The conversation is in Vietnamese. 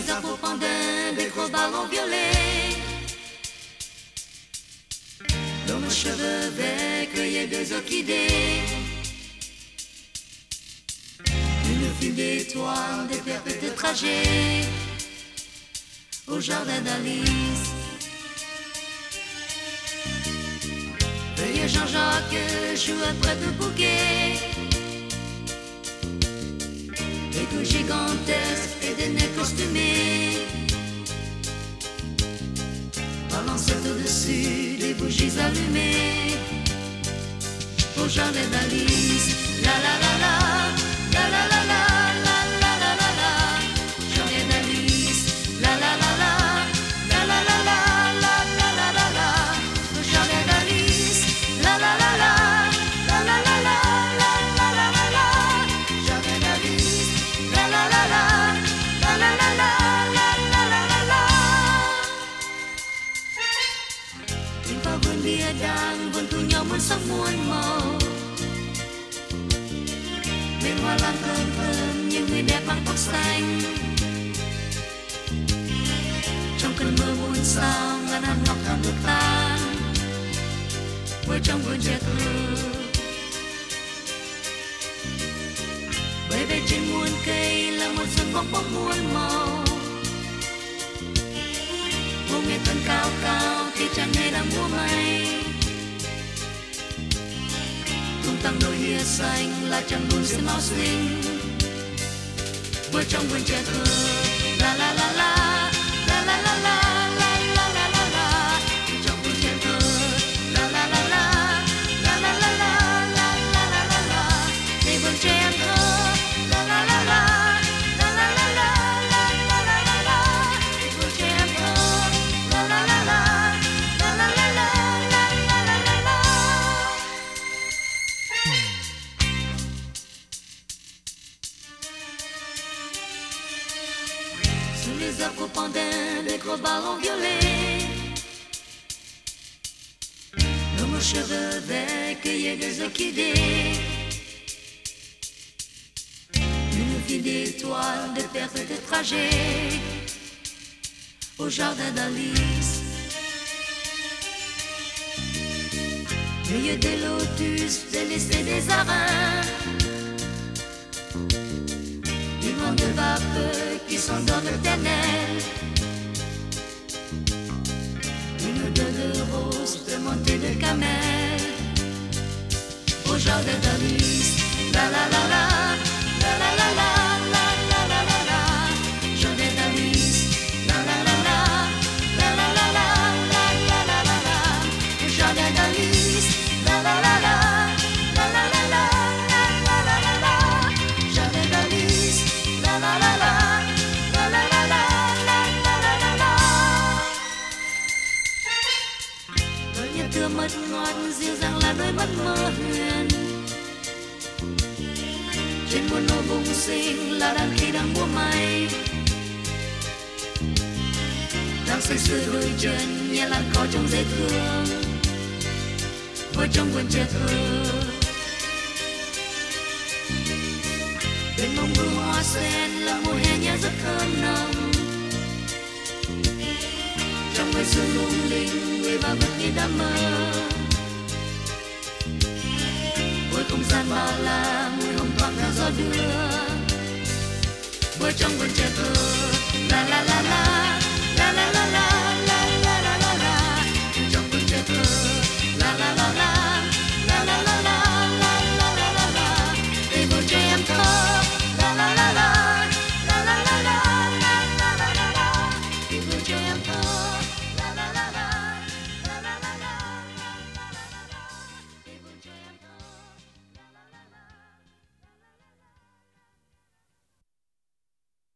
les arbres pendants des gros ballons violets. Dans mes cheveux verts cueillent des orchidées. Une file d'étoiles, des perpétuels trajets au jardin d'Alice. Veuillez Jean-Jacques joue près de bouquet. Des coups gigantesques et des nez costumés balancent au-dessus des bougies allumées au jardin d'Alice. La la la la, la la la la, la la la la la, jardin d'Alice. La la la la, la la la la, la la la la la, le jardin d'Alice. La la la la, la la la la, la la la la la, jardin d'Alice. La la la la, la la la la, la la la la la. Trên vào vườn bia đang vườn thu nhỏ muôn sắc muôn màu. Bên hoa lan thơm thơm như người đẹp mang tóc xanh. Trong cơn mơ buồn sao ngàn hạt ngọc thơm nước tan. Với trong vườn trẻ thơ bay về trên muôn cây là một sân bóng bóng muôn màu. Một nghệ tân cao cao thì chẳng hề đang múa may. Tung tăng đôi hia xanh là chẳng đun sẽ máu xinh. Với trong vườn trẻ thơ la la la la, la la la la, la la la la la. Trong vườn trẻ thơ la la la la, la la la la, la la la la la. Để vườn trẻ thơ la la la la, la la la la, la la la la la. Để vườn trẻ thơ la la la la, la la la la, la la la la la. Sous les arbres pendants des gros ballons violets, dans mon cheveux verts cueillait des orchidées. Une file d'étoiles, de perpétuels trajets au jardin d'Alice. Milieu des lotus, délaissés des arins, du vent de vapeur qui s'endort éternel. Une odeur de rose, de montée de camel au jardin d'Alice. La la la la, la la la la, la la la la la, jardin d'Alice. La la la la, la la la la, la la la la la, le jardin d'Alice. La la la la, la la la la, la la la la la, jardin d'Alice. La la la la, la la la la, la la la la la. Đôi nhịp thưa mật ngọt dịu dàng là đôi mắt mơ huyền. Trên muôn nỗi bùng sinh là đàn khi đang múa may. Đang say sưa đôi chân nhẹ làn cỏ trông dễ thương. Với trong vườn trẻ thơ bên mông bướm hoa sen là mùa hè nhẹ rất thơm nồng. Trong ngày sương lung linh người và vật như đã mơ. Với không gian bao la mùi hồng thoảng theo gió đưa. Với trong vườn trẻ thơ la la la la.